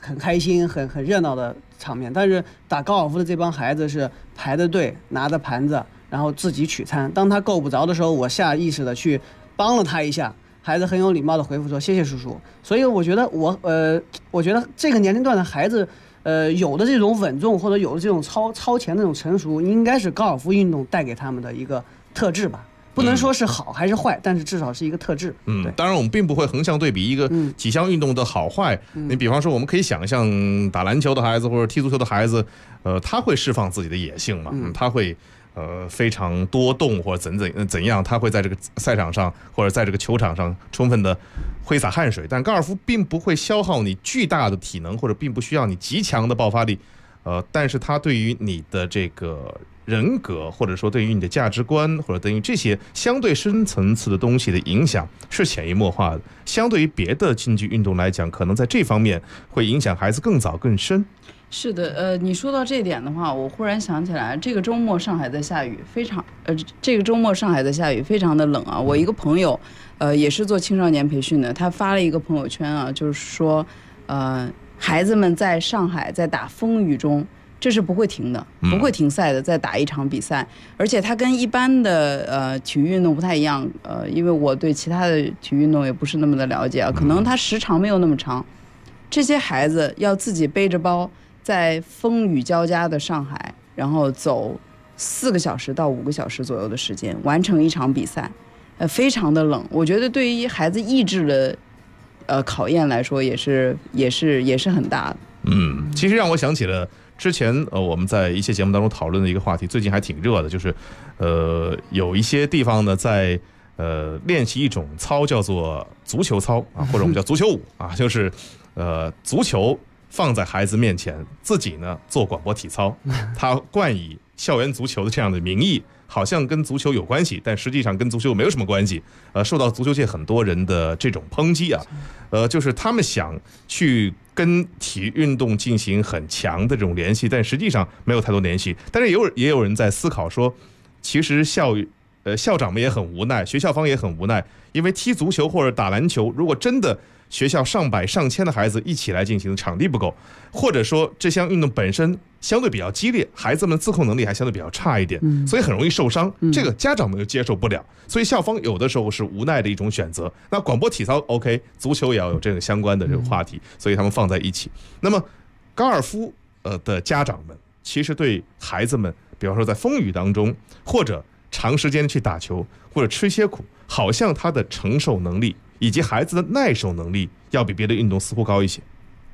很开心、很热闹的场面。但是打高尔夫的这帮孩子是排着队，拿着盘子，然后自己取餐。当他够不着的时候，我下意识的去帮了他一下，孩子很有礼貌的回复说谢谢叔叔。所以我觉得我觉得这个年龄段的孩子，有的这种稳重或者有的这种超前的这种成熟，应该是高尔夫运动带给他们的一个特质吧。不能说是好还是坏，但是至少是一个特质。 当然我们并不会横向对比一个几项运动的好坏。你比方说，我们可以想象打篮球的孩子或者踢足球的孩子，他会释放自己的野性嘛，他会非常多动或者怎样，他会在这个赛场上或者在这个球场上充分的挥洒汗水。但高尔夫并不会消耗你巨大的体能，或者并不需要你极强的爆发力，但是它对于你的这个人格，或者说对于你的价值观，或者对于这些相对深层次的东西的影响是潜移默化的。相对于别的竞技运动来讲，可能在这方面会影响孩子更早更深。 是的，你说到这点的话，我忽然想起来，这个周末上海在下雨，这个周末上海在下雨，非常的冷啊。我一个朋友，也是做青少年培训的，他发了一个朋友圈啊，就是说，孩子们在上海在打风雨中。这是不会停的，不会停赛的，再打一场比赛。而且它跟一般的体育运动不太一样，因为我对其他的体育运动也不是那么的了解啊，可能它时长没有那么长。这些孩子要自己背着包，在风雨交加的上海，然后走4个小时到5个小时左右的时间，完成一场比赛，非常的冷。我觉得对于孩子意志的考验来说，也是很大的。 其实让我想起了。之前我们在一些节目当中讨论的一个话题，最近还挺热的，就是有一些地方呢在练习一种操，叫做足球操啊，或者我们叫足球舞啊，就是足球放在孩子面前，自己呢做广播体操，他冠以校园足球的这样的名义，好像跟足球有关系，但实际上跟足球没有什么关系。受到足球界很多人的这种抨击啊，就是他们想去跟体育运动进行很强的这种联系，但实际上没有太多联系。但是也有人在思考说，其实校长们也很无奈，学校方也很无奈，因为踢足球或者打篮球，如果真的学校上百上千的孩子一起来进行，场地不够，或者说这项运动本身相对比较激烈，孩子们自控能力还相对比较差一点，所以很容易受伤，这个家长们又接受不了，所以校方有的时候是无奈的一种选择。那广播体操 OK， 足球也要有这个相关的这个话题，所以他们放在一起。那么高尔夫的家长们其实对孩子们，比方说在风雨当中，或者长时间去打球，或者吃些苦，好像他的承受能力以及孩子的耐受能力要比别的运动似乎高一些。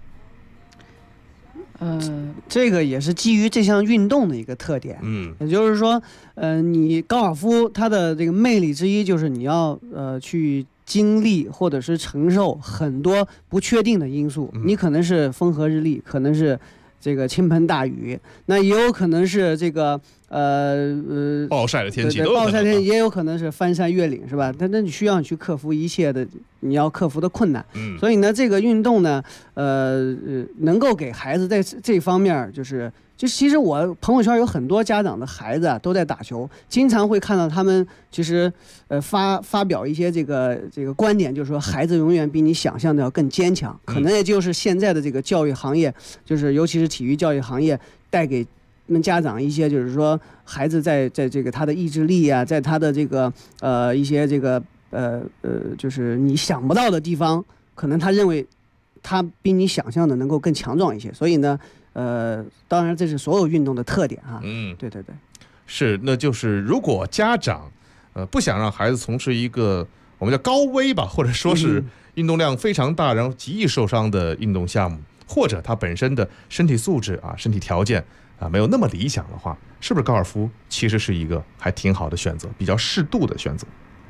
这个也是基于这项运动的一个特点。也就是说，你高尔夫它的这个魅力之一就是你要去经历或者是承受很多不确定的因素，你可能是风和日丽，可能是这个倾盆大雨，那也有可能是这个暴晒的天气， 暴晒天也有可能是翻山越岭，是吧？那你需要去克服一切的你要克服的困难。所以呢，这个运动呢，能够给孩子在这方面就其实我朋友圈有很多家长的孩子啊都在打球，经常会看到他们其实发表一些这个观点，就是说孩子永远比你想象的要更坚强。可能也就是现在的这个教育行业，就是尤其是体育教育行业带给们家长一些，就是说孩子在这个他的意志力啊，在他的这个一些这个就是你想不到的地方，可能他认为他比你想象的能够更强壮一些。所以呢，当然这是所有运动的特点啊。对对对， 是，那就是如果家长不想让孩子从事一个我们叫高危吧，或者说是运动量非常大，然后极易受伤的运动项目，或者他本身的身体素质啊、身体条件啊没有那么理想的话，是不是高尔夫其实是一个还挺好的选择，比较适度的选择？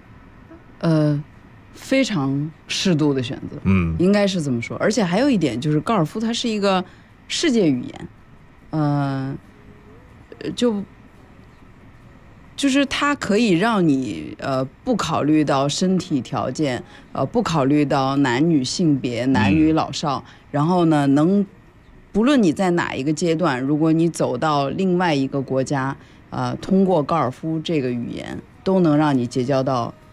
非常适度的选择，应该是这么说。而且还有一点就是，高尔夫它是一个世界语言，就是它可以让你不考虑到身体条件，不考虑到男女性别、男女老少，然后呢，不论你在哪一个阶段，如果你走到另外一个国家，通过高尔夫这个语言，都能让你结交到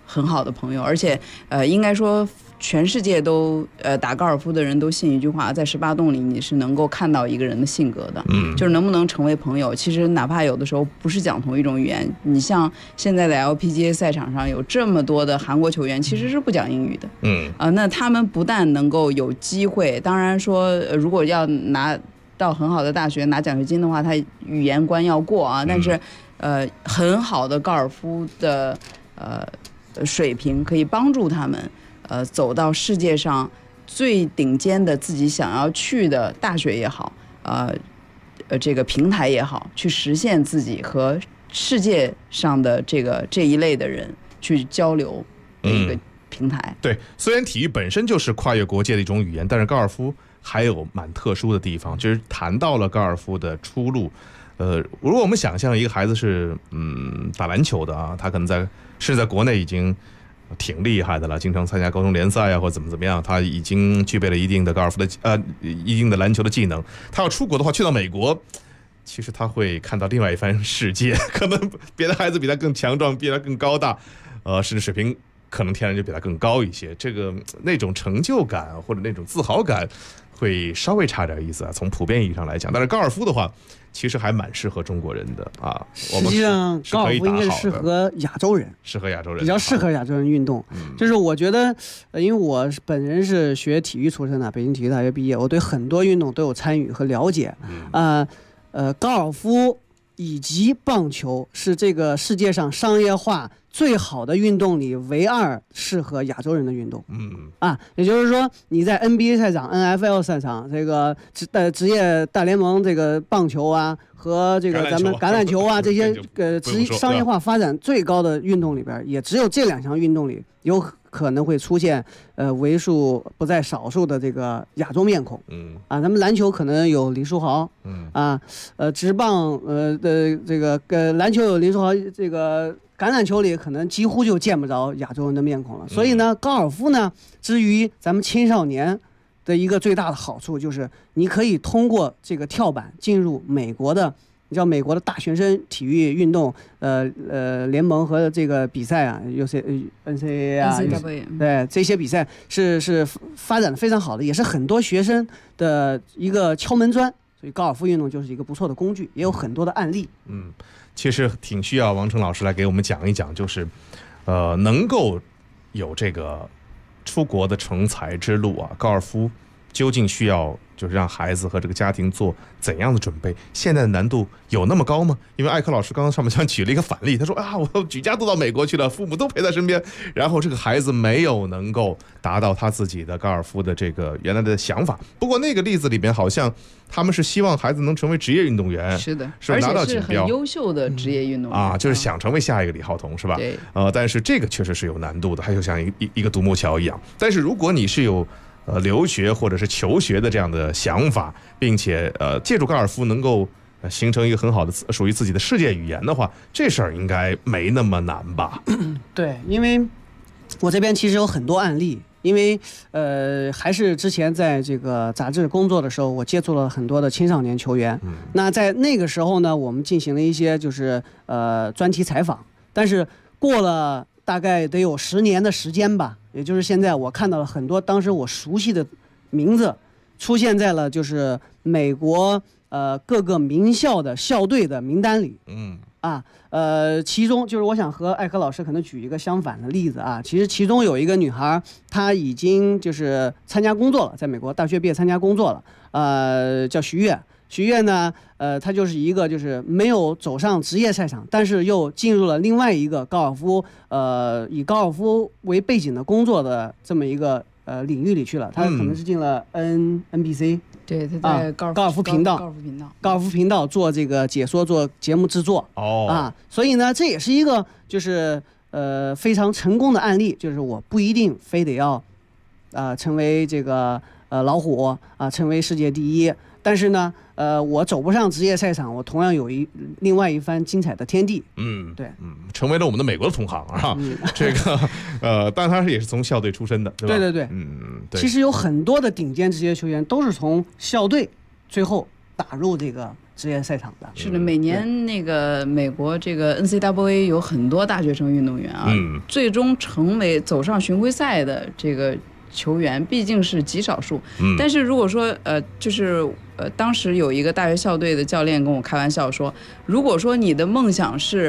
很好的朋友，而且应该说全世界都打高尔夫的人都信一句话，在18洞里你是能够看到一个人的性格的，就是能不能成为朋友。其实哪怕有的时候不是讲同一种语言，你像现在的 LPGA 赛场上有这么多的韩国球员，其实是不讲英语的，那他们不但能够有机会，当然说如果要拿到很好的大学拿奖学金的话，他语言关要过啊，但是很好的高尔夫的水平可以帮助他们走到世界上最顶尖的自己想要去的大学也好，这个平台也好，去实现自己和世界上的这一类的人去交流的一个平台。对， 虽然体育本身就是跨越国界的一种语言，但是高尔夫还有蛮特殊的地方，就是谈到了高尔夫的出路。如果我们想象一个孩子是打篮球的啊，他可能在国内已经挺厉害的了，经常参加高中联赛啊，或者怎么样，他已经具备了一定的高尔夫的一定的篮球的技能。他要出国的话，去到美国，其实他会看到另外一番世界，可能别的孩子比他更强壮，比他更高大，甚至水平可能天然就比他更高一些。那种成就感或者那种自豪感会稍微差点意思啊，从普遍意义上来讲。但是高尔夫的话，其实还蛮适合中国人的啊。 实际上，高尔夫应该是适合亚洲人，比较适合亚洲人运动。就是我觉得，因为我本人是学体育出身的，北京体育大学毕业，我对很多运动都有参与和了解。高尔夫以及棒球是这个世界上商业化最好的运动里唯2适合亚洲人的运动。也就是说你在 NBA 赛场、NFL 赛场，这个职业大联盟这个棒球啊和这个咱们橄榄球啊这些商业化发展最高的运动里边，也只有这2项运动里有可能会出现为数不在少数的这个亚洲面孔。咱们篮球可能有林书豪，职棒的这个篮球有林书豪，这个橄榄球里可能几乎就见不着亚洲人的面孔了。所以呢，高尔夫呢，至于咱们青少年的一个最大的好处就是你可以通过这个跳板进入美国的，你知道美国的大学生体育运动联盟和这个比赛啊，NCAA 啊，对，这些比赛是发展的非常好的，也是很多学生的一个敲门砖。所以高尔夫运动就是一个不错的工具，也有很多的案例。 其实挺需要王成老师来给我们讲一讲，就是能够有这个出国的成才之路啊，高尔夫究竟需要就是让孩子和这个家庭做怎样的准备？现在的难度有那么高吗？因为艾克老师刚刚上半场举了一个反例，他说我举家都到美国去了，父母都陪在身边，然后这个孩子没有能够达到他自己的高尔夫的这个原来的想法。不过那个例子里面好像他们是希望孩子能成为职业运动员，是的，是拿到锦标， 而且是很优秀的职业运动员就是想成为下一个李浩彤，是吧？对，但是这个确实是有难度的，还就像一个独木桥一样。但是如果你是有留学或者是求学的这样的想法，并且借助高尔夫能够形成一个很好的属于自己的世界语言的话，这事儿应该没那么难吧？ 对，因为我这边其实有很多案例，因为还是之前在这个杂志工作的时候，我接触了很多的青少年球员。那在那个时候呢，我们进行了一些就是专题采访，但是过了大概得有10年的时间吧，也就是现在我看到了很多当时我熟悉的名字出现在了就是美国各个名校的校队的名单里。其中就是我想和艾科老师可能举一个相反的例子啊，其实其中有一个女孩，她已经就是参加工作了，在美国大学毕业参加工作了，叫徐悦。徐悦呢，她就是一个就是没有走上职业赛场，但是又进入了另外一个高尔夫以高尔夫为背景的工作的这么一个领域里去了。她可能是进了 NBC。 对，他在高尔夫频道做这个解说，做节目制作。所以呢，这也是一个就是非常成功的案例，就是我不一定非得要成为这个老虎成为世界第一，但是呢我走不上职业赛场，我同样有另外一番精彩的天地。对， 成为了我们的美国的同行啊。这个但他也是从校队出身的，对吧？ 对。 对。 其实有很多的顶尖职业球员都是从校队最后打入这个职业赛场的。 是的，每年那个美国这个 NCAA 有很多大学生运动员啊，最终成为走上巡回赛的这个球员毕竟是极少数。但是如果说当时有一个大学校队的教练跟我开玩笑说，如果说你的梦想是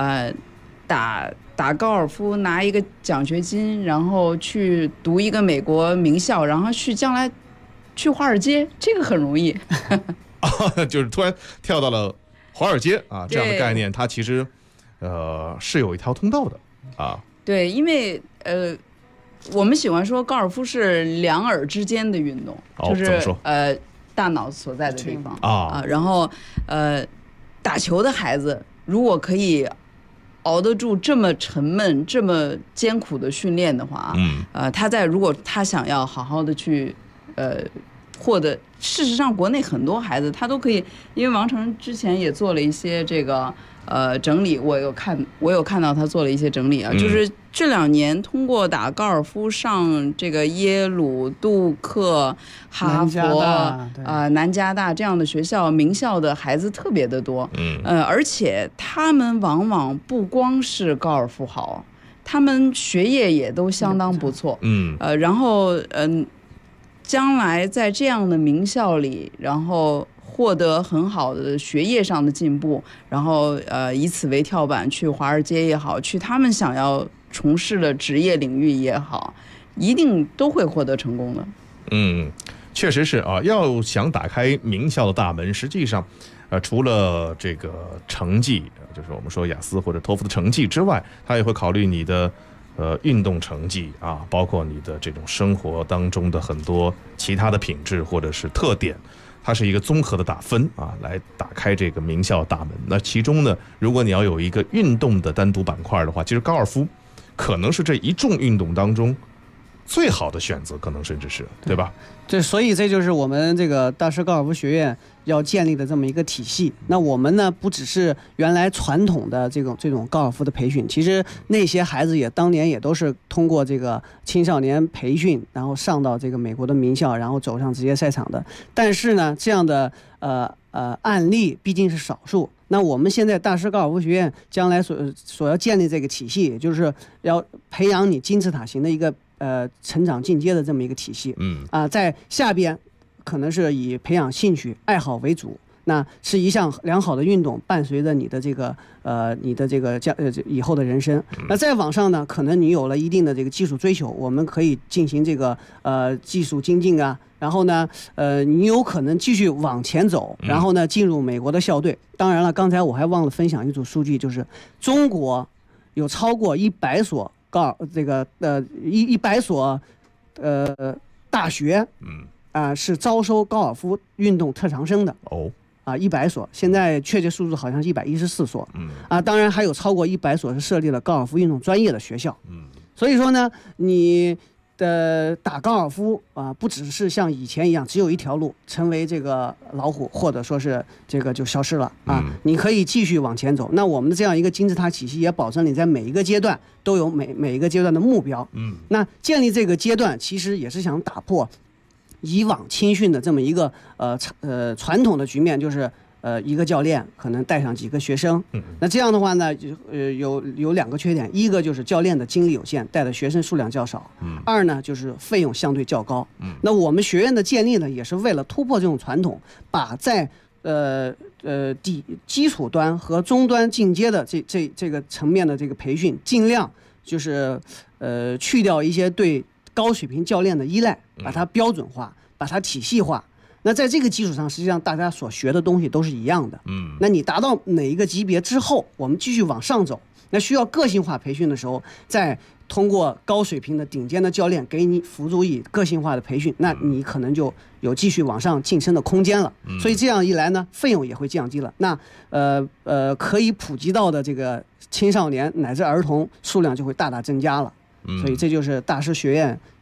打高尔夫拿一个奖学金，然后去读一个美国名校，然后将来去华尔街，这个很容易。 就是突然跳到了华尔街啊，这样的概念，它其实是有一条通道的啊。对， 因为我们喜欢说高尔夫是两耳之间的运动，就是大脑所在的地方啊。然后打球的孩子如果可以熬得住这么沉闷、这么艰苦的训练的话，如果他想要好好的去获得，事实上国内很多孩子他都可以，因为王成之前也做了一些这个整理，我有看到他做了一些整理啊，就是这2年通过打高尔夫上这个耶鲁、杜克、哈佛、南加大这样的学校名校的孩子特别的多，而且他们往往不光是高尔夫好，他们学业也都相当不错，然后将来在这样的名校里，然后获得很好的学业上的进步，然后以此为跳板去华尔街也好，去他们想要从事的职业领域也好，一定都会获得成功的。 确实是啊，要想打开名校的大门，实际上除了这个成绩，就是我们说雅思或者托福的成绩之外，他也会考虑你的运动成绩啊，包括你的这种生活当中的很多其他的品质或者是特点，它是一个综合的打分啊，来打开这个名校大门。那其中呢，如果你要有一个运动的单独板块的话，其实高尔夫可能是这一众运动当中最好的选择，可能甚至是，对吧？ 对，所以这就是我们这个大师高尔夫学院要建立的这么一个体系。那我们呢，不只是原来传统的这种高尔夫的培训，其实那些孩子当年也都是通过这个青少年培训，然后上到这个美国的名校，然后走上职业赛场的。但是呢，这样的案例毕竟是少数。那我们现在大师高尔夫学院将来所要建立这个体系，也就是要培养你金字塔型的一个成长进阶的这么一个体系。在下边可能是以培养兴趣爱好为主，那是一项良好的运动，伴随着你的这个以后的人生。那再往上呢，可能你有了一定的这个技术追求，我们可以进行这个技术精进啊。然后呢，你有可能继续往前走，然后呢，进入美国的校队。当然了，刚才我还忘了分享一组数据，就是中国有超过100所100所大学，是招收高尔夫运动特长生的。100所，现在确切数字好像是114所。当然还有超过100所是设立了高尔夫运动专业的学校。所以说呢，你打高尔夫不只是像以前一样只有一条路，成为这个老虎，或者说是这个就消失了你可以继续往前走。那我们的这样一个金字塔体系也保证你在每一个阶段都有每一个阶段的目标。那建立这个阶段其实也是想打破以往青训的这么一个传统的局面，就是一个教练可能带上几个学生。那这样的话呢，有2个缺点，一个就是教练的精力有限，带的学生数量较少。二呢就是费用相对较高。那我们学院的建立呢，也是为了突破这种传统，把在基础端和中端进阶的这个层面的这个培训，尽量就是去掉一些对高水平教练的依赖，把它标准化，把它体系化。那在这个基础上，实际上大家所学的东西都是一样的。那你达到哪一个级别之后，我们继续往上走。那需要个性化培训的时候，再通过高水平的顶尖的教练给你辅助以个性化的培训，那你可能就有继续往上晋升的空间了。所以这样一来呢，费用也会降低了。那可以普及到的这个青少年乃至儿童数量就会大大增加了。所以这就是大师学院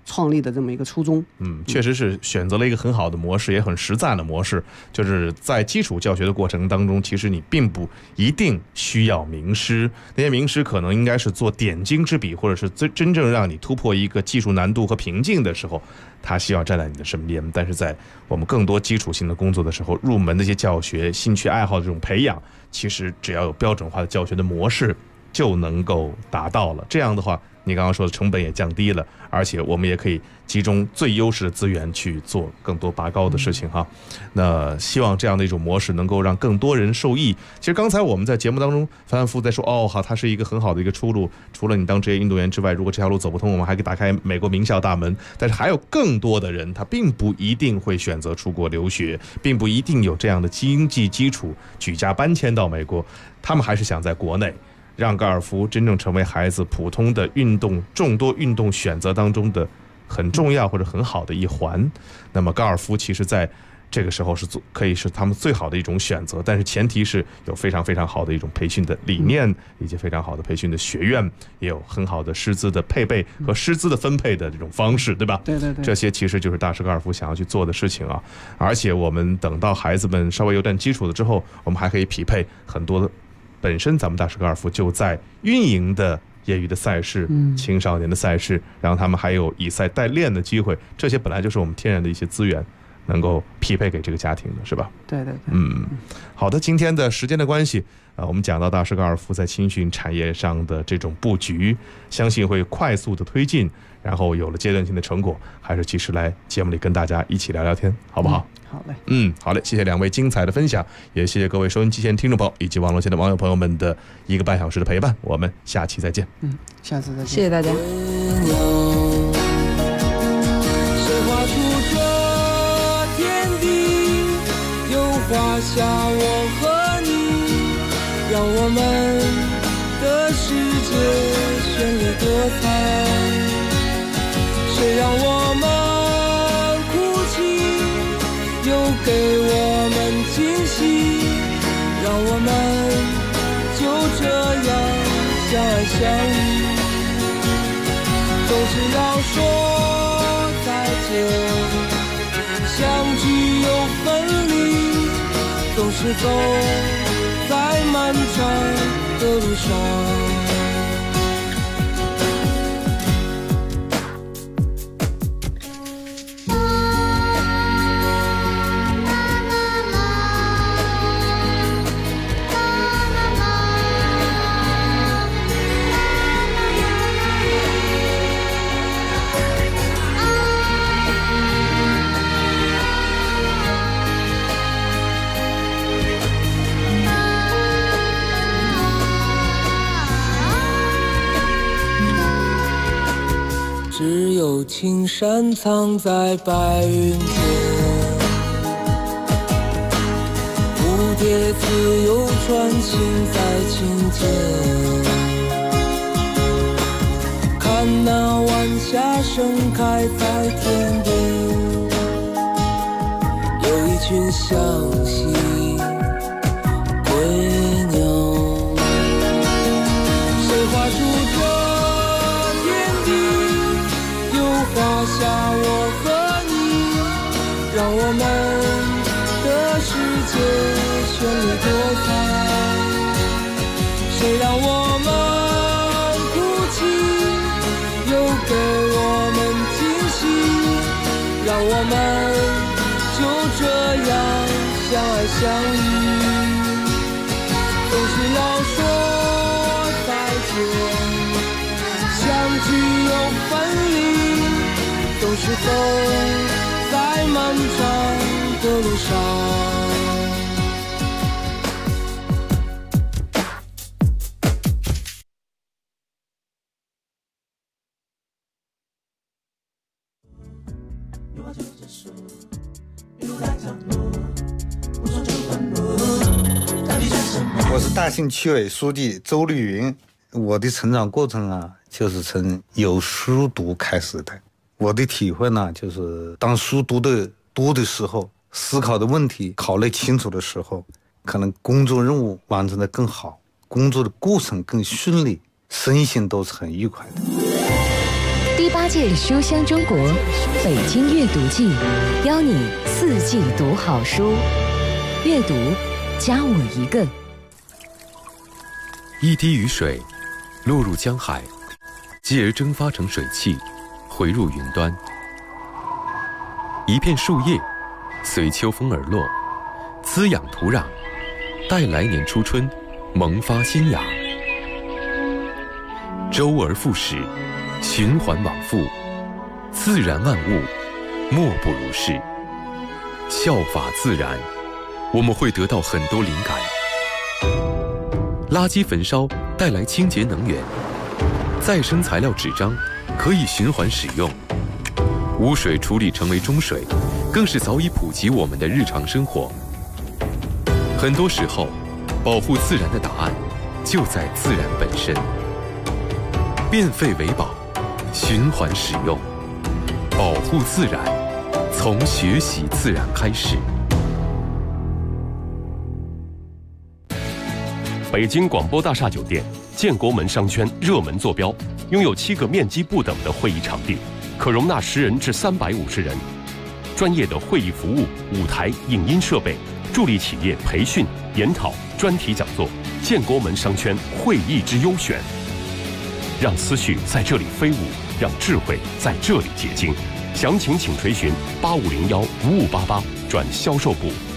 创立的这么一个初衷。 确实是选择了一个很好的模式，也很实在的模式，就是在基础教学的过程当中，其实你并不一定需要名师，那些名师可能应该是做点睛之笔，或者是真正让你突破一个技术难度和瓶颈的时候，他需要站在你的身边。但是在我们更多基础性的工作的时候，入门的一些教学、兴趣爱好的这种培养，其实只要有标准化的教学的模式就能够达到了。这样的话，你刚刚说的成本也降低了，而且我们也可以集中最优势的资源去做更多拔高的事情哈。那希望这样的一种模式能够让更多人受益。其实刚才我们在节目当中反反复复在说，好，它是一个很好的一个出路。除了你当职业运动员之外，如果这条路走不通，我们还可以打开美国名校大门。但是还有更多的人，他并不一定会选择出国留学，并不一定有这样的经济基础，举家搬迁到美国，他们还是想在国内让高尔夫真正成为孩子普通的众多运动选择当中的很重要或者很好的一环。那么高尔夫其实在这个时候可以是他们最好的一种选择，但是前提是有非常非常好的一种培训的理念，以及非常好的培训的学院，也有很好的师资的配备和师资的分配的这种方式，对吧？ 对， 这些其实就是大师高尔夫想要去做的事情啊。而且我们等到孩子们稍微有点基础了之后，我们还可以匹配很多的本身咱们大师高尔夫就在运营的业余的赛事、青少年的赛事，然后他们还有以赛代练的机会，这些本来就是我们天然的一些资源，能够匹配给这个家庭的，是吧？ 对。 好的，今天的时间的关系，我们讲到大师高尔夫在青训产业上的这种布局，相信会快速的推进，然后有了阶段性的成果，还是及时来节目里跟大家一起聊聊天，好不好？ 好嘞， 好嘞，谢谢两位精彩的分享，也谢谢各位收音机前听众朋友以及网络前的网友朋友们的1个半小时的陪伴，我们下期再见。 下次再见， 谢谢大家。 谁画出这天地，又画下我和你，让我们的世界绚丽多彩。谁让我们又给我们惊喜，让我们就这样相爱相依。总是要说再见，相聚又分离，总是走在漫长的路上。只有青山藏在白云间，蝴蝶自由穿行在琴间，看那晚霞盛开在天边，有一群向西归鸟。谁画出这天地，画下我和你，让我们的世界绚丽多彩。谁让我们哭泣，又给我们惊喜，让我们就这样相爱相依。总是要说再见，相聚又分离，总是走在漫长的路上。 我是大兴区委书记周绿云。我的成长过程啊，就是从有书读开始的。我的体会呢，就是当书读的多的时候，思考的问题考虑清楚的时候，可能工作任务完成的更好，工作的过程更顺利，身心都是很愉快的。 第8届书香中国北京阅读季，邀你4季读好书，阅读加我一个。 一滴雨水落入江海，继而蒸发成水汽，回入云端。一片树叶随秋风而落，滋养土壤，待来年初春萌发新芽。周而复始，循环往复，自然万物莫不如是。效法自然，我们会得到很多灵感。垃圾焚烧带来清洁能源，再生材料纸张可以循环使用，污水处理成为中水，更是早已普及我们的日常生活。很多时候，保护自然的答案就在自然本身。变废为宝，循环使用，保护自然，从学习自然开始。 北京广播大厦酒店建国门商圈热门坐标，拥有7个面积不等的会议场地，可容纳10人至350人。专业的会议服务、舞台、影音设备，助力企业培训、研讨、专题讲座。建国门商圈会议之优选，让思绪在这里飞舞，让智慧在这里结晶。详情请垂询8501-5588转销售部。